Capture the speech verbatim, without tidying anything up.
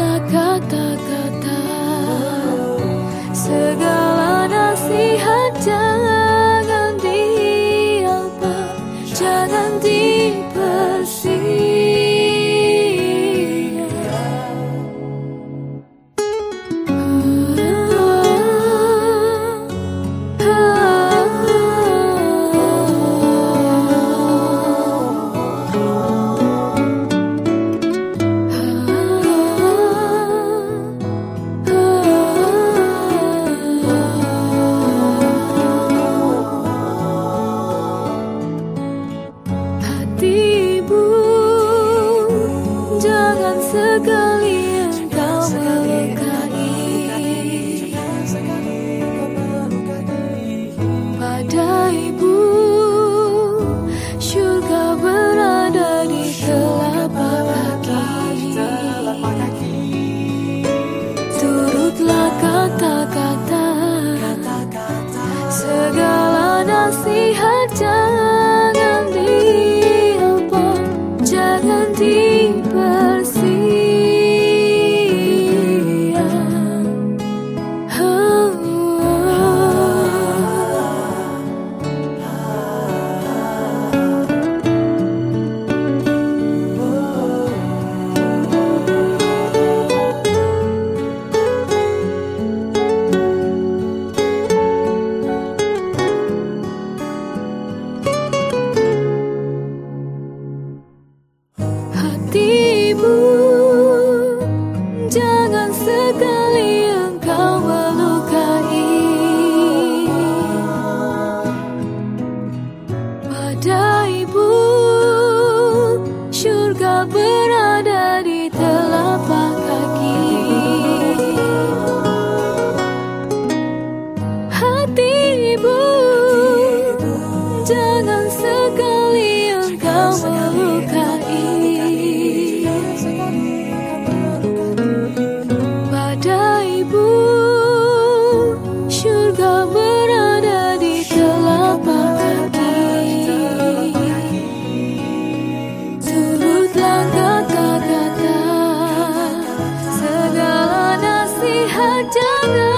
Turutlah kata-kata, segala nasihat jangan diapa, jangan dipersia. Jangan sekali engkau melukai, pada ibu syurga berada di telapak kaki. Turutlah kata-kata, segala nasihat jangan diapa, jangan dipersia. Hatimu jangan sekali engkau melukai, pada ibu syurga berada di telapak kaki. Hatimu jangan sekali engkau melukai, pada ibu syurga berada di telapak kaki. Turutlah kata-kata, segala nasihat jangan